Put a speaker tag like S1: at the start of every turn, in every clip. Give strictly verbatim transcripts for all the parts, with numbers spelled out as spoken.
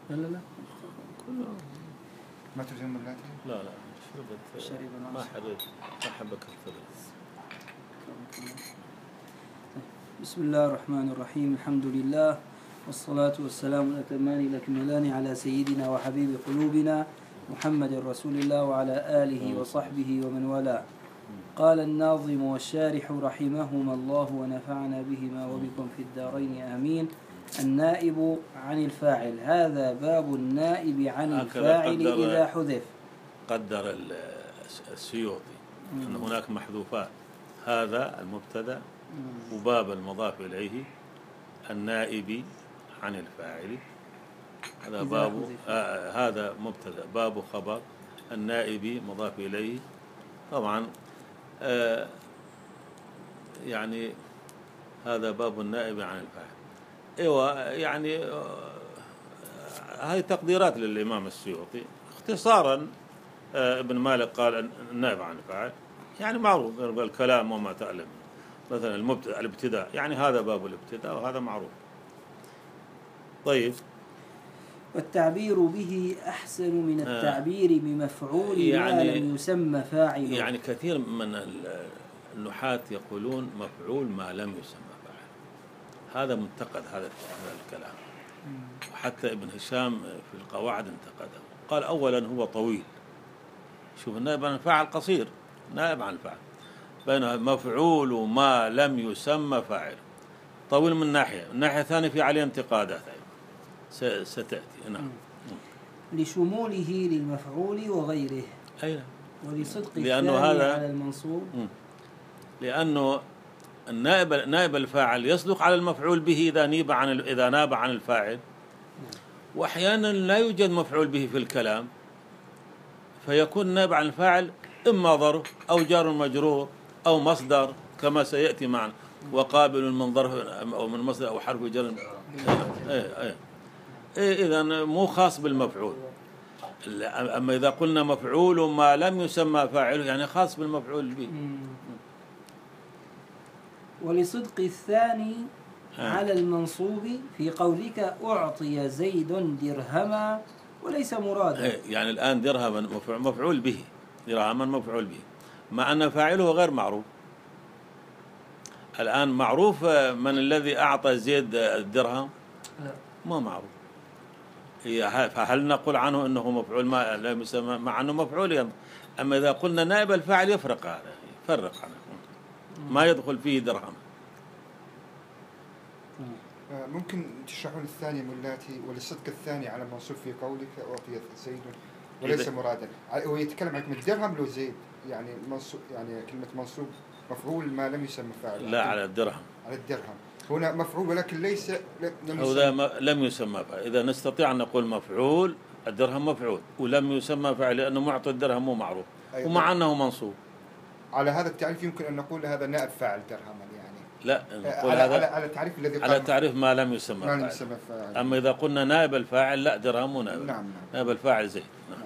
S1: لا لا لا
S2: ما تلزم اللاتي؟
S1: لا لا شربت ما حبيت ما حبك الثلث.
S3: بسم الله الرحمن الرحيم. الحمد لله والصلاة والسلام الأتمان الأكملان على سيدنا وحبيب قلوبنا محمد رسول الله وعلى آله وصحبه ومن والاه. قال الناظم والشارح رحمهما الله ونفعنا بهما وبكم في الدارين آمين. النائب عن الفاعل، هذا باب النائب عن الفاعل إذا حذف.
S1: قدر السيوطي أن هناك محذوفات، هذا المبتدأ وباب المضاف إليه النائب عن الفاعل، هذا باب آه هذا مبتدأ باب خبر النائب مضاف إليه. طبعا آه يعني هذا باب النائب عن الفاعل. ايوه يعني آه هذه تقديرات للإمام السيوطي اختصارا. آه ابن مالك قال النائب عن الفاعل يعني معروف الكلام وما تألم، مثلا المبتدأ الابتداء يعني هذا باب الابتداء وهذا معروف. طيب
S3: والتعبير به أحسن من التعبير بمفعول يعني ما لم يسمى فاعله.
S1: يعني كثير من النحاة يقولون مفعول ما لم يسمى فاعل، هذا منتقد هذا الكلام، وحتى ابن هشام في القواعد انتقده، قال أولا هو طويل، شوف النائب عن الفاعل قصير، نائب عن الفاعل بينما مفعول ما لم يسمى فاعل طويل من ناحية، من ناحية ثانية في عليه انتقادات أيضا ستأتي. نعم.
S3: لشموله للمفعول وغيره.
S1: أي
S3: ولصدق
S1: لأنه هذا
S3: على المنصوب،
S1: لأنه النائب نائب الفاعل يصدق على المفعول به إذا نيب عن إذا ناب عن الفاعل، وأحيانا لا يوجد مفعول به في الكلام فيكون نائب عن الفاعل إما ظرف أو جار مجرور أو مصدر كما سيأتي معنا، وقابل من ظرف أو من مصدر أو حرف جر. إيه إيه إيه إذا مو خاص بالمفعول. أما إذا قلنا مفعول ما لم يسمى فاعله يعني خاص بالمفعول به.
S3: ولصدق الثاني آه. على المنصوب في قولك أعطي زيد درهما وليس مرادا.
S1: إيه يعني الآن درهما مفعول به، درهما مفعول به مع أن فاعله غير معروف. الآن معروف من الذي أعطى زيد الدرهم؟ ما معروف. فهل نقول عنه أنه مفعول ما لا يسمى مع أنه مفعول؟ أما إذا قلنا نائب الفاعل يفرق هذا، يفرق عنه ما يدخل فيه درهم.
S2: ممكن تشرحون الثاني ملاتي ولصدق الثاني على منصوب في قولك أعطي زيد وليس مرادا، ويتكلم عن الدرهم لو زيد يعني منصوب، يعني كلمة منصوب مفعول ما لم يسمى فاعل.
S1: لا على الدرهم،
S2: على الدرهم هنا مفعول ولكن ليس
S1: لم يسمى, لم يسمى فاعل. إذا نستطيع أن نقول مفعول الدرهم مفعول ولم يسمى فاعل لأنه معطي الدرهم مو معروف. أيضا. ومع أنه منصوب.
S2: على هذا التعريف يمكن أن نقول هذا نائب فاعل درهم يعني.
S1: لا نقول
S2: على,
S1: هذا
S2: على, على التعريف الذي
S1: على تعريف ما لم يسمى
S2: ما
S1: فاعل.
S2: يسمى فاعل.
S1: أما إذا قلنا نائب الفاعل لا درهم مو نائب.
S2: نعم نعم.
S1: نائب الفاعل زيد. نعم.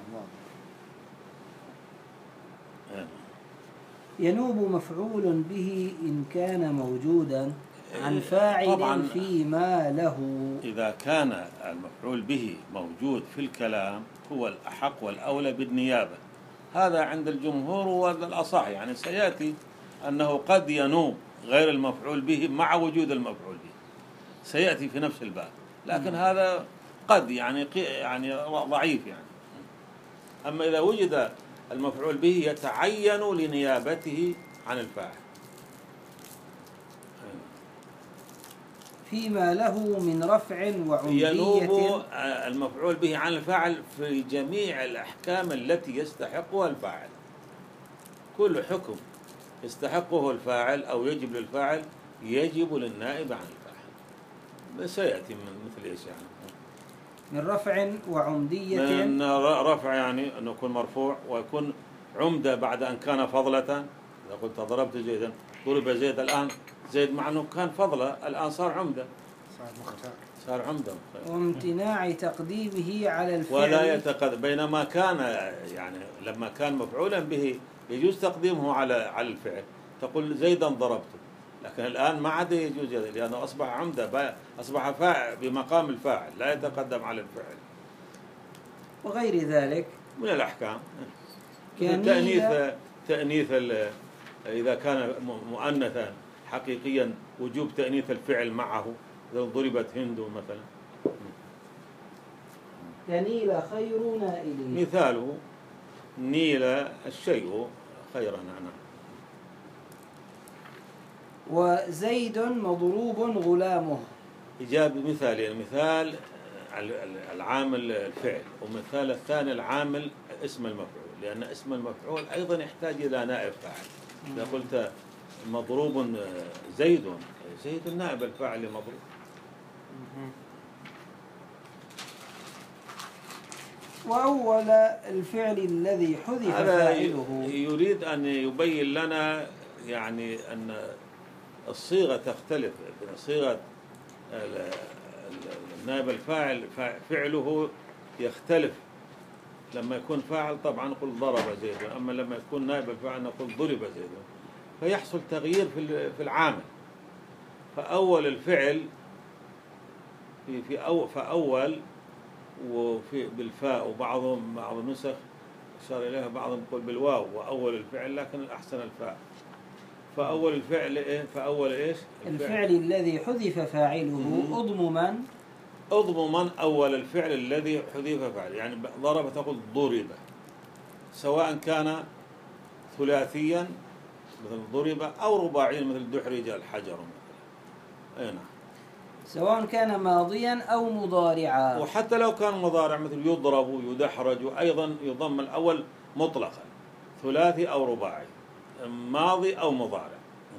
S3: نعم. ينوب مفعول به إن كان موجودا عن فاعل فيما له.
S1: إذا كان المفعول به موجود في الكلام هو الأحق والأولى بالنيابة، هذا عند الجمهور والأصح. يعني سيأتي أنه قد ينوب غير المفعول به مع وجود المفعول به، سيأتي في نفس الباب، لكن هذا قد يعني يعني ضعيف يعني. أما إذا وجد المفعول به يتعين لنيابته عن الفاعل
S3: فيما له من رفع وعمدية.
S1: ينوب المفعول به عن الفاعل في جميع الأحكام التي يستحقها الفاعل. كل حكم يستحقه الفاعل أو يجب للفاعل يجب للنائب عن الفاعل. سيأتي من مثل إيش يعني؟
S3: من رفع وعمدية.
S1: من رفع يعني أنه يكون مرفوع ويكون عمدة بعد أن كان فضلة. إذا قلت ضربت زيدا ضرب زيد، الآن زيد مع أنه كان فضلة الآن صار عمدة،
S2: صار مختار،
S1: صار عمدة.
S3: وامتناع تقديمه على الفعل
S1: ولا يتقدم، بينما كان يعني لما كان مفعولا به يجوز تقديمه على على الفعل، تقول زيدا ضربته، لكن الآن ما عاد يجوز لأنه أصبح عمدة، أصبح فاعل بمقام الفاعل لا يتقدم على الفعل.
S3: وغير ذلك
S1: من الأحكام.
S3: كنيلة
S1: تأنيث تأنيث إذا كان مؤنثا حقيقيا وجوب تأنيث الفعل معه، إذا ضربت هند مثلا.
S3: كنيل خير نائله.
S1: مثاله نيل الشيء خيرا. نعم.
S3: وزيد مضروب غلامه.
S1: إجاب مثالين، مثال العامل الفعل، ومثال الثاني العامل اسم المفعول، لأن اسم المفعول أيضا يحتاج إلى نائب فاعل. إذا قلت مضروب زيد، زيد النائب الفاعل مضروب.
S3: وأول الفعل الذي حذف فاعله.
S1: يريد أن يبين لنا يعني أن الصيغة تختلف. صيغة النائب الفاعل فعله يختلف. لما يكون فاعل طبعا نقول ضرب زيد، أما لما يكون نائب الفاعل نقول ضرب زيد، فيحصل تغيير في العامل. فأول الفعل في في أو فأول وفي بالفاء، وبعضهم بعض النسخ أشار إليها بعضهم يقول بالواو وأول الفعل، لكن الأحسن الفاء. فأول الفعل إيه؟ فأول إيش؟
S3: الفعل, الفعل الذي حذف فاعله أضمما
S1: أضمما أول الفعل الذي حذف فاعله، يعني ضرب تقول ضرب، سواء كان ثلاثيا مثل ضرب أو رباعيا مثل دحرج الحجر مثلا. أي نعم.
S3: سواء كان ماضيا أو مضارعا.
S1: وحتى لو كان مضارع مثل يضرب يدحرج أيضا يضم الأول مطلقا، ثلاثي أو رباعي، ماضي أو مضارع.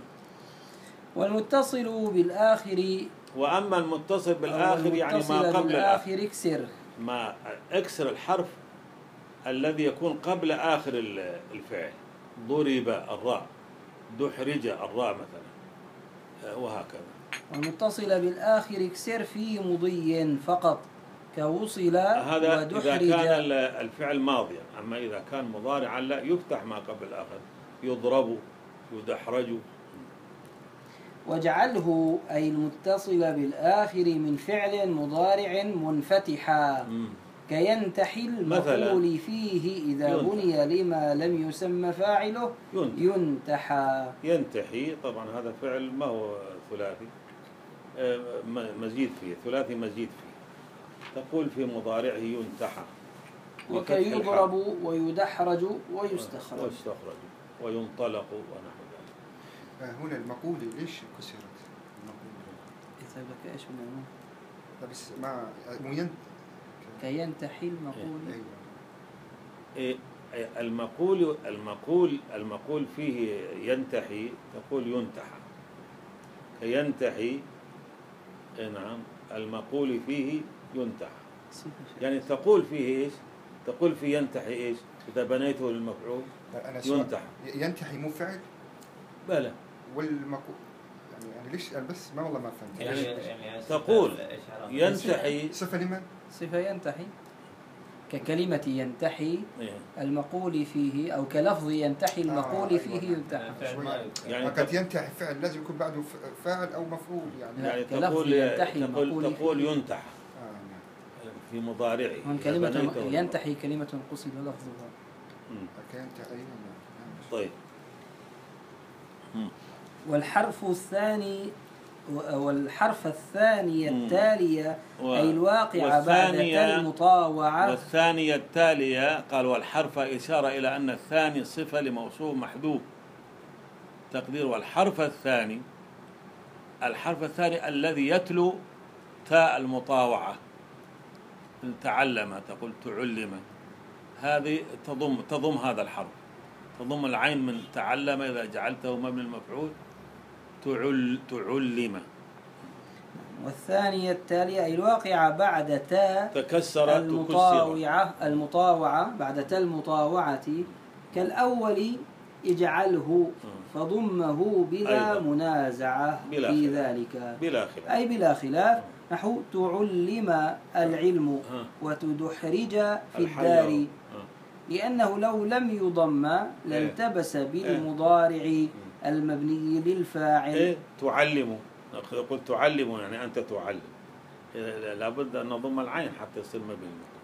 S3: والمتصل بالآخر.
S1: وأما المتصل بالآخر يعني ما قبل
S3: الآخر اكسر.
S1: ما اكسر الحرف الذي يكون قبل آخر الفعل. ضرب الراء، دحرج الراء مثلا، وهكذا.
S3: والمتصل بالآخر اكسر في مضي فقط كوصل
S1: هذا
S3: ودحرج.
S1: إذا كان الفعل ماضيا، أما إذا كان مضارعا لا يفتح ما قبل الآخر، يضرب يدحرج.
S3: واجعله أي المتصل بالآخر من فعل مضارع منفتحا
S1: مم.
S3: كينتحي المفعول فيه إذا
S1: ينتح.
S3: بني لما لم يسمى فاعله
S1: ينتح.
S3: ينتحى.
S1: ينتحي طبعا هذا فعل ما هو ثلاثي، مزيد فيه، ثلاثي مزيد فيه. تقول في مضارعه ينتحى،
S3: وكي يضرب ويدحرج ويستخرج
S1: ويستخرج وينطلق ونحو ذلك.
S2: هنا المقولة ليش كسرت؟
S3: إذا بك إيش من
S2: لا بس مع مين
S3: كي ينتحي المقول.
S1: إيه المقول المقول المقول فيه ينتحي تقول ينتحى. كي ينتحي نعم، المقول فيه ينتحى، يعني تقول فيه إيش؟ تقول فيه ينتحي إيش؟ إذا بنيته للمفعول ينتحي.
S2: ينتحي مو فعل؟
S1: بلى.
S2: والمقول يعني يعني ليش أنا بس ما والله ما فهمت.
S1: يعني, يعني تقول ينتحي
S2: صفة لمن؟
S3: صفة ينتحي ككلمة ينتحي المقول فيه، أو كلفظ ينتحي المقول
S2: آه
S3: فيه
S2: أيوة.
S3: ينتحى.
S2: يعني قد ينتحي فعل لازم يكون بعده فاعل أو مفعول يعني.
S1: يعني تقول ينتحي تقول, تقول ينتحى
S2: آه.
S1: في مضارعه.
S3: من كلمة ينتحي كلمة قصد لفظها.
S2: ينتحي.
S1: طيب.
S3: والحرف الثاني والحرف الثاني التالية و... أي الواقعة بعد المطاوعة.
S1: والثانية التالية قال والحرف إشارة إلى أن الثاني صفة لموصوف محذوف. تقدير والحرف الثاني، الحرف الثاني الذي يتلو تاء المطاوعة. تعلم تقول تعلم، هذه تضم تضم هذا الحرف، تضم العين من تعلم إذا جعلته مبني المفعول تعل تعلم.
S3: والثانية التالية أي الواقعة بعد تاء
S1: تكسرت
S3: المطاوعة المطاوعة بعد تاء المطاوعة كالأول اجعله فضمه بلا أيضا. منازعة
S1: بلا
S3: في
S1: خلاف.
S3: ذلك
S1: بلا خلاف.
S3: أي بلا خلاف. نحو تعلم العلم وتدحرج في الدار، لأنه لو لم يضم لالتبس بالمضارع المبني للفاعل.
S1: إيه؟ تعلم، قلت تعلم يعني أنت تعلم، لابد أن نضم العين حتى يصير مبني.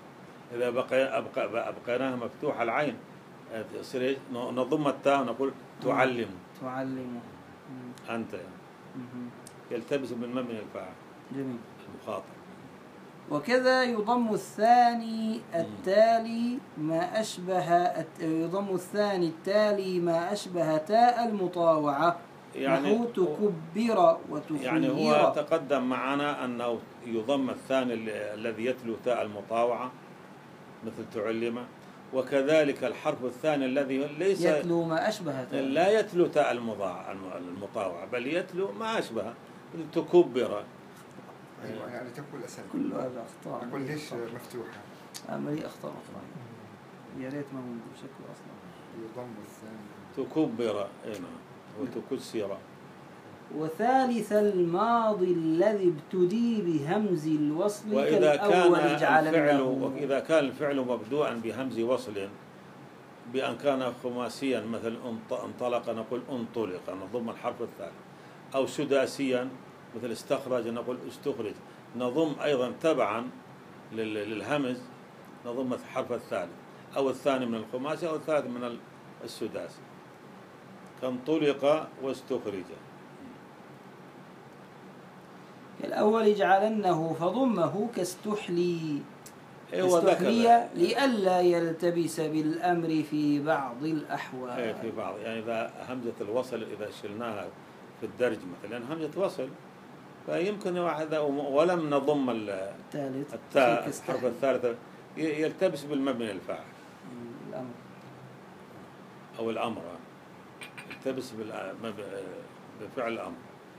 S1: إذا بقي أبقى أبقيناها مفتوحة العين تصير إيش؟ نضم التاء ونقول تعلم.
S3: تعلم.
S1: أنت يلتبس بالمبني الفاعل.
S3: جميل.
S1: المخاطب.
S3: وكذا يضم الثاني التالي ما أشبه يضم الثاني التالي ما أشبه تاء المطاوعة، يعني نحو تكبر وتخير.
S1: يعني هو تقدم معنا أنه يضم الثاني الذي يتلو تاء المطاوعة مثل تعلم، وكذلك الحرف الثاني الذي ليس
S3: يتلو ما أشبه تاء،
S1: لا يتلو تاء المطاوعة بل يتلو ما أشبه تكبر.
S2: أيوة يعني تقول أسهل.
S3: كل هذا أخطاء.
S2: أقول ليش مفتوحة؟
S3: عملية أخطاء أخطاء. يا ريت ما هو بشكل أصلا.
S2: يضم الثاني.
S1: تكبر هنا وتكسر.
S3: وثالث الماضي الذي ابتدي بهمز الوصل
S1: وإذا كان الفعل
S3: له.
S1: وإذا كان الفعل مبدوءا بهمز وصل بأن كان خماسيا مثل انطلق نقول انطلق نضم الحرف الثالث، أو سداسيا مثل استخرج نقول استخرج، نضم أيضا تبعا للهمز نضم الحرف الثالث أو الثاني من الخماسي أو الثالث من السداسي، كانطلق واستخرج.
S3: الأول جعلنه فضمه كاستحلي،
S1: أيوة
S3: استحلي لئلا يلتبس بالأمر في بعض الأحوال.
S1: أي في بعض، يعني إذا همزة الوصل إذا شلناها في الدرج مثلا همزة وصل فيمكن واحد ولم نضم
S3: الثالث
S1: التاء الحرف الثالث يلتبس بالمبني الفاعل
S3: الأمر
S1: أو الأمر يلتبس بفعل الأمر.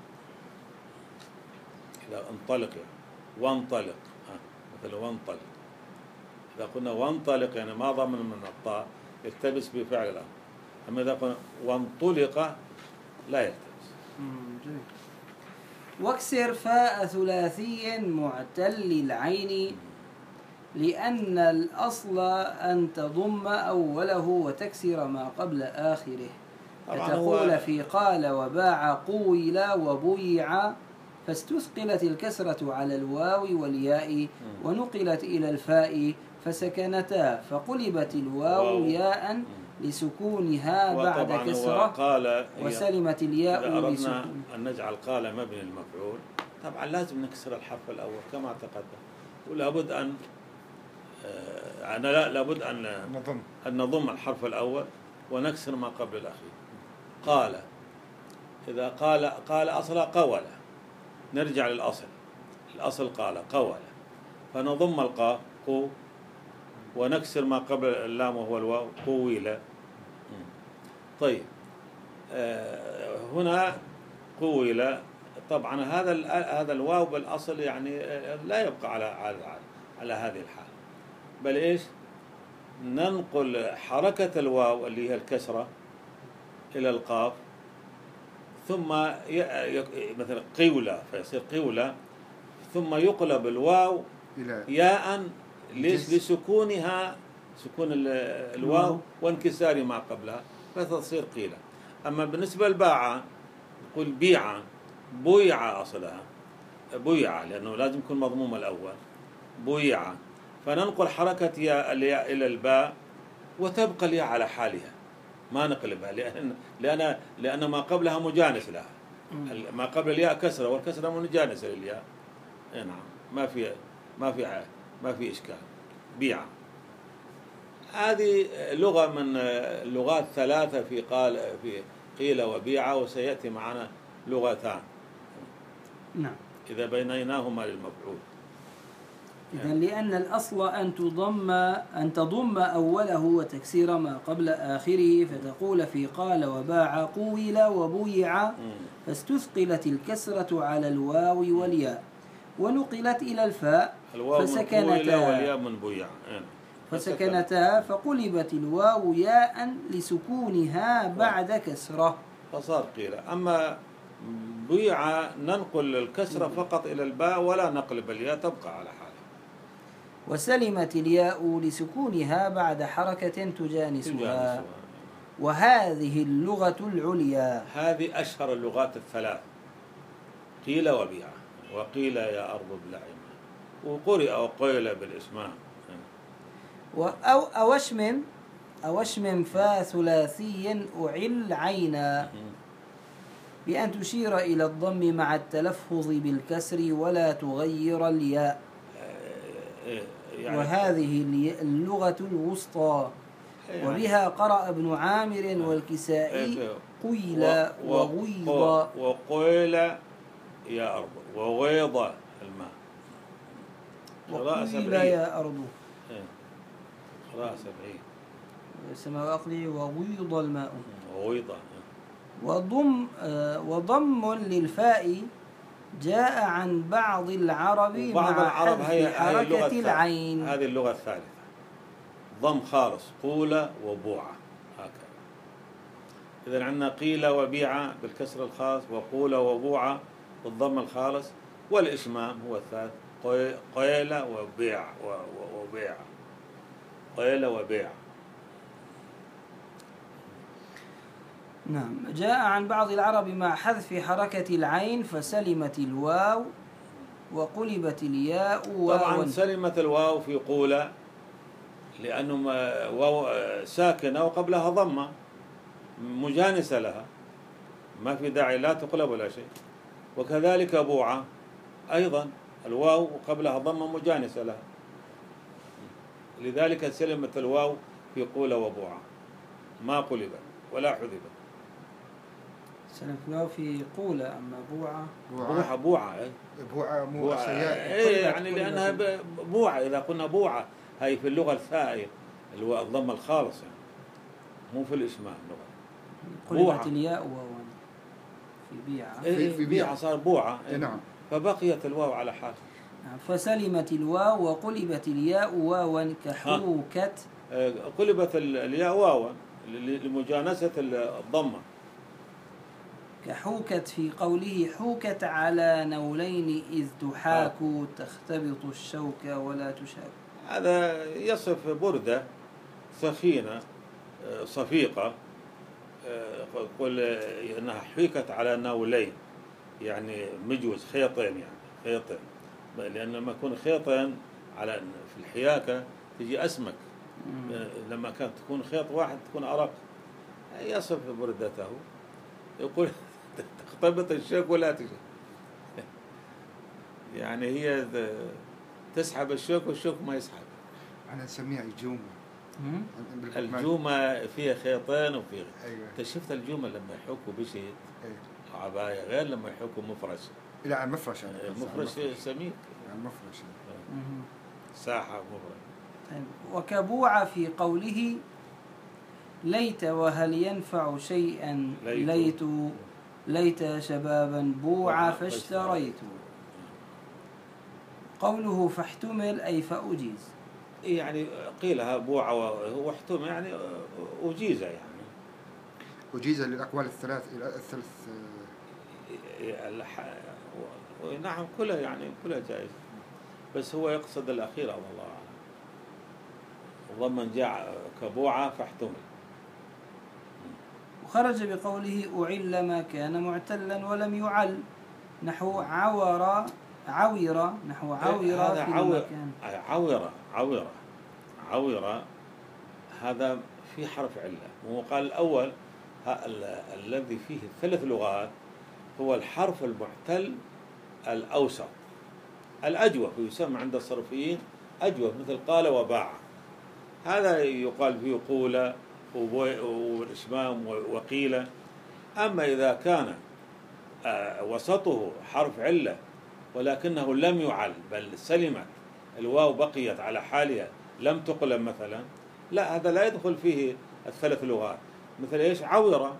S1: إذا انطلق يعني وانطلق مثلا وانطلق، إذا قلنا وانطلق يعني ما ضمن من الطاء يلتبس بفعل الأمر، أما إذا قلنا وانطلق لا يلتبس.
S3: واكسر فاء ثلاثي معتل العين، لأن الأصل أن تضم أوله وتكسر ما قبل آخره، فتقول في قال وباع قويل وبيع، فاستثقلت الكسرة على الواو والياء ونقلت إلى الفاء فسكنتا، فقلبت الواو ياء لسكونها بعد كسرة وسلمت الياء
S1: لسكون. أن نجعل قال مبني المفعول طبعا لازم نكسر الحرف الأول كما تقدم، ولابد أن أنا لا لابد أن نضم أن نضم الحرف الأول ونكسر ما قبل الأخير. قال إذا قال قال أصلا قول، نرجع للأصل، الأصل قال قول، فنضم القاف قو ونكسر ما قبل اللام وهو الواو قويل. طيب هنا قويل طبعا هذا هذا الواو بالأصل يعني لا يبقى على على على هذه الحال، بل إيش ننقل حركة الواو اللي هي الكسرة إلى القاف، ثم مثلا قولة فيصير قولة، ثم يقلب الواو ياء لسكونها سكون الواو وانكسار ما قبلها فتصير قيلة. أما بالنسبة للباعة نقول بيعة بويعة أصلها بويعة لأنه لازم يكون مضموم الأول بويعة، فننقل حركة ياء الياء إلى الباء وتبقى الياء على حالها ما نقلبها، لأن لأن لأن ما قبلها مجانس لها، ما قبل الياء كسرة والكسرة مجانسة للياء. نعم ما في ما في ما في إشكال. بيعة هذه لغة من اللغات ثلاثة في قال في قيل وبيعة، وسيأتي معنا لغتان
S3: نعم
S1: إذا بينيناهما للمفعول.
S3: إذن لأن الأصل أن تضم أن تضم أوله وتكسير ما قبل آخره، فتقول في قال وباع قويل وبيع، فاستثقلت الكسرة على الواو والياء ونقلت إلى الفاء فسكنتا
S1: والياء من بيع
S3: فسكنتا فقلبت الواو ياء لسكونها بعد كسرة
S1: فصار قيل. أما بيع ننقل الكسرة فقط إلى الباء ولا نقلب الياء تبقى على حالها.
S3: وسلمت الياء لسكونها بعد حركة تجانسها. وهذه اللغة العليا،
S1: هذه أشهر اللغات الثلاث، قيل وبيع وقيل يا أرض ابلعي وقرئ وقيل بالإسماء.
S3: أو أوشم أوشم فا ثلاثي أعل عينا بأن تشير إلى الضم مع التلفظ بالكسر ولا تغير الياء. يعني وهذه اللغة الوسطى يعني وبها قرأ ابن عامر والكسائي قيل وغيض
S1: وقيل يا أرض وغيض الماء
S3: وقيل يا أرض
S1: قراءة سبعين
S3: سماء أقلي وغيض الماء
S1: وغيض
S3: وضم وضم للفاء جاء عن بعض العرب
S1: بعض
S3: مع
S1: العرب هي
S3: حركة العين.
S1: هذه اللغة الثالثة ضم خالص قول وبوعة هكذا. إذا عندنا قيل وبيعة بالكسر الخاص وقول وبوعة بالضم الخالص والإشمام هو الثالث قيل وبيع وبيع قيل وبيع.
S3: نعم. جاء عن بعض العرب مع حذف حركة العين فسلمت الواو وقلبت الياء واو.
S1: طبعا سلمت الواو في قولة لأنه واو ساكنة وقبلها ضمة مجانسة لها ما في داعي لا تقلب ولا شيء. وكذلك بوعة أيضا الواو قبلها ضمة مجانسة لها لذلك سلمت الواو في قولة وبوعة ما قلبت ولا حذفت.
S3: سلمت الواو في قولة أما بوعة
S1: بوعة بوعة إيه؟
S2: بوعة مو
S1: بوعة إيه يعني لأنها بوعة. إذا قلنا بوعة هي في اللغة الثائية اللي الضم الخالص يعني مو في الإشمام اللغة.
S3: قلبت الياء واو في بيعة
S1: إيه في بيعة صار بوعة
S2: إيه نعم.
S1: فبقيت الواو على حال.
S3: فسلمت الواو وقلبت الياء واوا كحوكت.
S1: قلبت الياء واوا لمجانسة الضمة
S3: كحوكت في قوله حوكت على نولين إذ تحاك تختبط الشوك ولا تشاك.
S1: هذا يصف بردة ثخينة صفيقة يقول إنها حيكت على نولين يعني مجوز خيطين يعني خيطين لأن لما يكون خيطين على في الحياكة تجي أسمك لما كانت تكون خيط واحد تكون أرق. يصف بردته يقول تختبط الشوك ولا تجي يعني هي تسحب الشوك والشوك ما يسحب.
S2: أنا نسميها الجومة.
S1: الجومة فيها خيطين وفيها
S2: أيوة.
S1: شفت الجومة لما يحكوا بشيء
S2: أيوة.
S1: عباية غير لما يحكوا مفرش.
S2: لا مفرش
S1: مفرش سميك
S2: مفرش
S1: ساحة مفرش.
S3: وكبوع في قوله ليت وهل ينفع شيئا ليت ليت شبابا بوع فاشتريت. قوله فاحتمل أي فأجيز
S1: يعني قيلها بوع واحتمل يعني أجيز يعني
S2: أجيز للأقوال الثلاث إلى الثلاث.
S1: نعم كلها يعني كلها جائز بس هو يقصد الأخير الله أعلم. ضمن جاء كبوعة فاحتمل.
S3: وخرج بقوله أعل ما كان معتلا ولم يعل نحو عور عويرة نحو عويرة في المكان.
S1: عويرة عويرة عويرة هذا في حرف علة وقال الأول الذي فيه ثلاث لغات هو الحرف المعتل الأوسط الأجوف يسمى عند الصرفيين أجوف مثل قال وباع. هذا يقال فيه قولة والإشمام وقيلة. أما إذا كان وسطه حرف علة ولكنه لم يعل بل سلمت الواو بقيت على حالها لم تقلب مثلا لا هذا لا يدخل فيه الثلاث لغات. مثل إيش عورة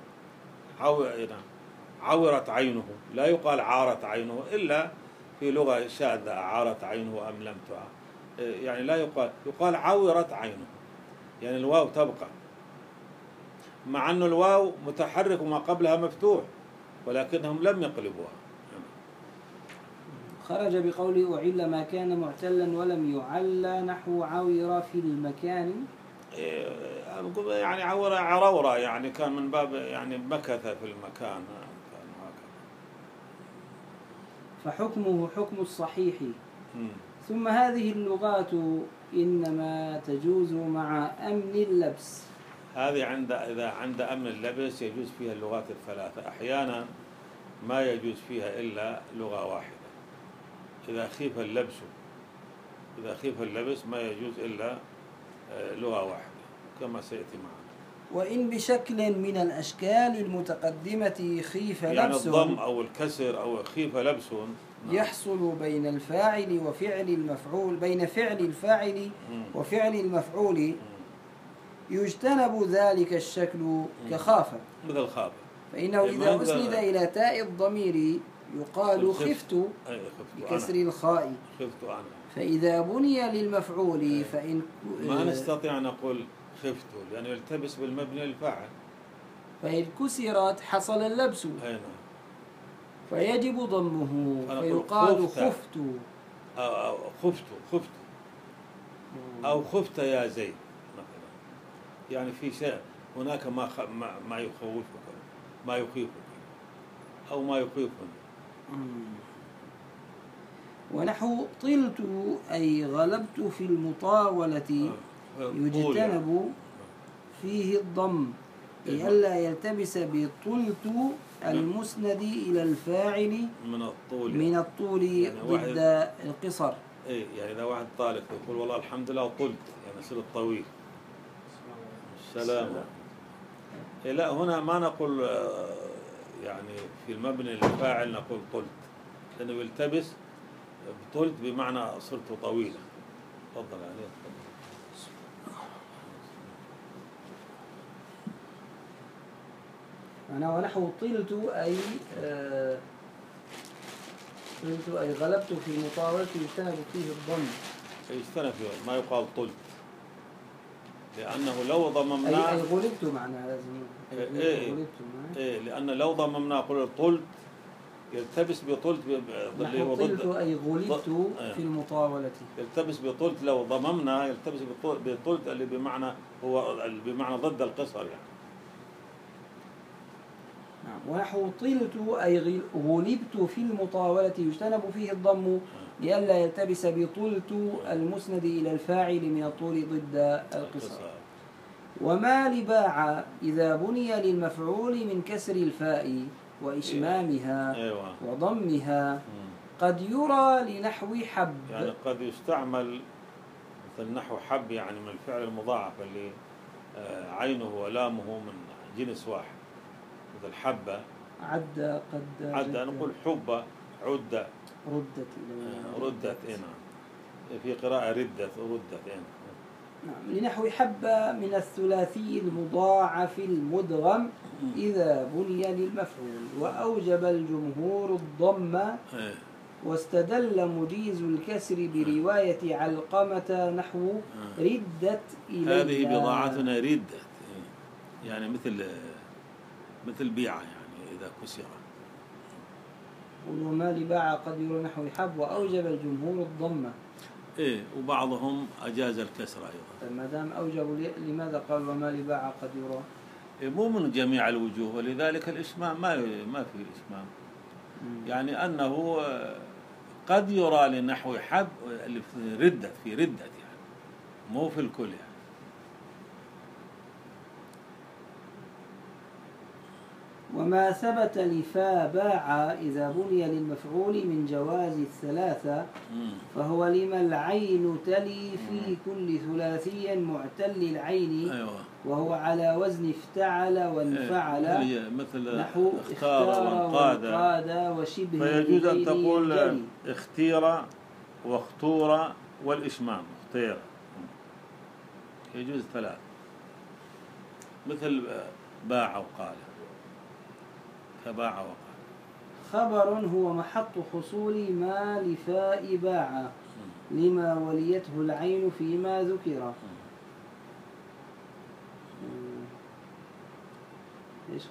S1: عورت عينه لا يقال عارت عينه إلا في لغة شاذة عارت عينه أم لم تعر يعني لا يقال يقال عورت عينه يعني الواو تبقى مع أن الواو متحرك وما قبلها مفتوح ولكنهم لم يقلبوها.
S3: خرج بقوله أعل ما كان معتلا ولم يعل نحو عوير في المكان
S1: يعني عورة عرورة يعني كان من باب يعني مكث في المكان.
S3: فحكمه حكم الصحيح ثم هذه اللغات إنما تجوز مع أمن اللبس.
S1: هذه عند إذا عند أمن اللبس يجوز فيها اللغات الثلاثة. أحيانا ما يجوز فيها إلا لغة واحدة إذا خيف اللبس، إذا خيف اللبس ما يجوز إلا لغة واحدة كما سيأتي معنا.
S3: وإن بشكل من الأشكال المتقدمة خيف
S1: يعني
S3: لبس
S1: الضم أو الكسر أو خيف لبس
S3: يحصل بين الفاعل وفعل المفعول، بين فعل الفاعل وفعل المفعول، يجتنب ذلك الشكل كخاف،
S1: مثل خاف،
S3: فإنه إذا أسند إلى تاء الضمير يقال خفت بكسر الخاء.
S1: خفت أنا.
S3: فإذا بني للمفعول فإن
S1: ما نستطيع أن نقول خفت لأنه يلتبس بالمبني للفاعل،
S3: فإن كسرت حصل اللبس فيجب ضمه فيقال خفت
S1: أو خفت خفت أو خفت يا زيد مثلا. يعني في شيء هناك ما خ... ما, ما يخوفك، ما يخيفك أو ما يخيفني.
S3: ونحو طلت أي غلبت في المطاولة يجتنب فيه الضم لئلا يلتبس بطلت المسند إلى الفاعل
S1: من الطول
S3: من الطول يعني ضد القصر.
S1: إيه يعني إذا واحد طالق يقول والله الحمد لله طلت يعني يصير الطويل. السلام. إيه لا هنا ما نقول يعني في المبني للفاعل نقول طلت لأنه يلتبس. طلت بمعنى صرت طويلا. تفضل عليه.
S3: أنا ونحو طلت أي آه طلت أي غلبت في المطاولة يجتنب فيه الضم.
S1: يجتنب فيه ما يقال طلت لأنه لو ضممنا
S3: أي, أي غلبت معناها لازم
S1: إيه إيه, إيه لأن لو ضممنا قل طلت يلتبس بطلت
S3: نحو طلت أي غلبت ضد في المطاولة
S1: يلتبس بطلت لو ضممنا يلتبس بطلت اللي بمعنى هو بمعنى ضد القصر يعني.
S3: ونحو طلت أي غلبت في المطاولة يجتنب فيه الضم لئلا يلتبس بطلت المسند إلى الفاعل من الطول ضد القصر. وما لباع إذا بني للمفعول من كسر الفاء وإشمامها وضمها قد يرى لنحو حب.
S1: يعني قد يستعمل مثل نحو حب يعني من الفعل المضاعف اللي عينه ولامه من جنس واحد مثل حبة
S3: عد قد
S1: عد نقول حبة عدة
S3: ردت
S1: ردت هنا في قراءة ردت ردت هنا.
S3: نعم. لنحو حبة من الثلاثي المضاعف المدغم إذا بني للمفعول وأوجب الجمهور الضم واستدل مجيز الكسر برواية علقمة نحو ردت إليها.
S1: هذه بضاعتنا ردت يعني مثل مثل بيعة يعني إذا كسر.
S3: وما لباع قد يرى نحو حب وأوجب الجمهور الضمة.
S1: إيه وبعضهم أجاز الكسر أيضا.
S3: ما دام أوجبوا لماذا قال وما لباع قد يرى؟
S1: إيه مو من جميع الوجوه ولذلك الإشمام ما ما في إشمام. يعني أنه قد يرى لنحو حب اللي في ردة في ردة يعني مو في الكل يعني.
S3: وما ثبت لفا باع إذا بني للمفعول من جواز الثلاثة فهو لما العين تلي في كل ثلاثي معتل العين.
S1: أيوة.
S3: وهو على وزن افتعل وانفعل
S1: أيوة. مثل
S3: نحو
S1: اختار وانقاد
S3: وشبه.
S1: فيجوز أن تقول اختير واختور والإشمام اختير يجوز ثلاث مثل باع وقال كباع وقال.
S3: خبر هو محط حصول ما لفاء باع لما وليته العين فيما ذكر. ايش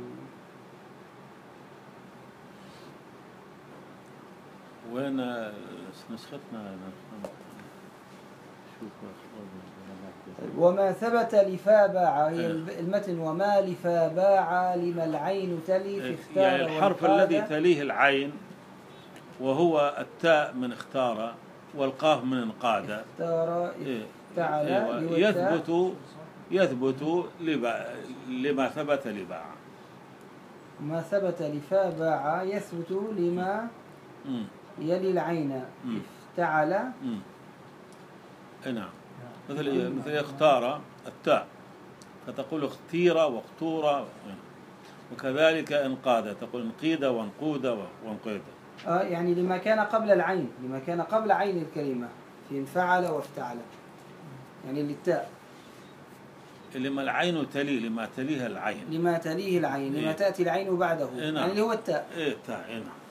S1: وين نسختنا شوف
S3: وما ثبت لفا باع هي المتن وما لفا باع لما العين تلي في اختار.
S1: يعني الحرف الذي تليه العين وهو التاء من اختار والقاف من انقاد.
S3: اختار
S1: إيه.
S3: افتعل
S1: إيه.
S3: لوالتاء.
S1: يثبت يثبت لبا لما ثبت لباع.
S3: ما ثبت لفا باع يثبت لما
S1: مم.
S3: يلي العين.
S1: مم.
S3: افتعل.
S1: مم. إيه نعم. مثل مثل اختار التاء فتقول اختير واختور، وكذلك انقاد تقول انقيد وانقود وانقيد.
S3: آه يعني لما كان قبل العين، لما كان قبل عين الكلمة في انفعل وافتعل، يعني للتاء.
S1: لما العين تلي، لما تليها العين،
S3: لما تليه العين، لما
S1: إيه.
S3: تأتي العين بعده.
S1: إيه نعم.
S3: يعني اللي هو التاء.
S1: إيه التاء. إيه نعم.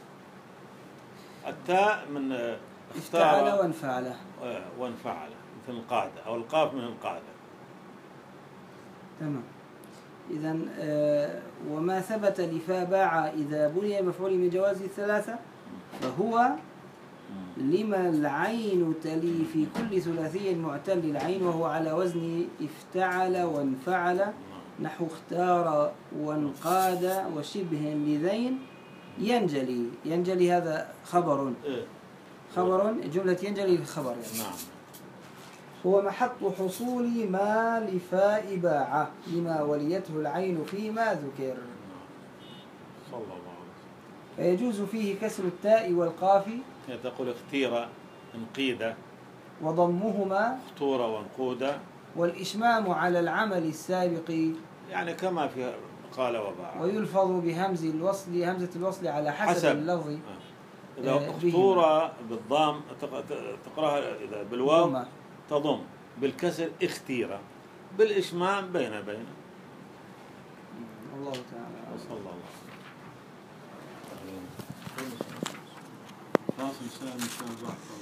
S1: التاء من
S3: افتعل
S1: اختار
S3: وانفعل.
S1: وانفعل مثل القادة، أو القاف من القادة.
S3: تمام. إذا آه وما ثبت لفا باع إذا بني مفعول من جواز الثلاثة فهو لما العين تلي في كل ثلاثي معتل العين، وهو على وزن افتعل وانفعل، نحو اختار وانقاد وشبه لذين. ينجلي، ينجلي هذا خبر، خبر جملة ينجلي الخبر يعني.
S1: نعم.
S3: هو محط حصول ما لفاء باع لما وليته العين فيما ذكر.
S1: صلى الله عليه وسلم.
S3: فيجوز فيه كسر التاء والقاف.
S1: تقول اختير انقيد
S3: وضمهما
S1: اختور وانقود،
S3: والإشمام على العمل السابق،
S1: يعني كما في قال وباع.
S3: ويلفظ بهمز الوصل، همزة الوصل على حسب, حسب. اللفظ.
S1: إذا اختور بالضم تقراها، إذا بالواو تضم، بالكسر اختير، بالإشمام بين بين.
S3: الله تعالى.
S1: وصلى الله عليه وسلم.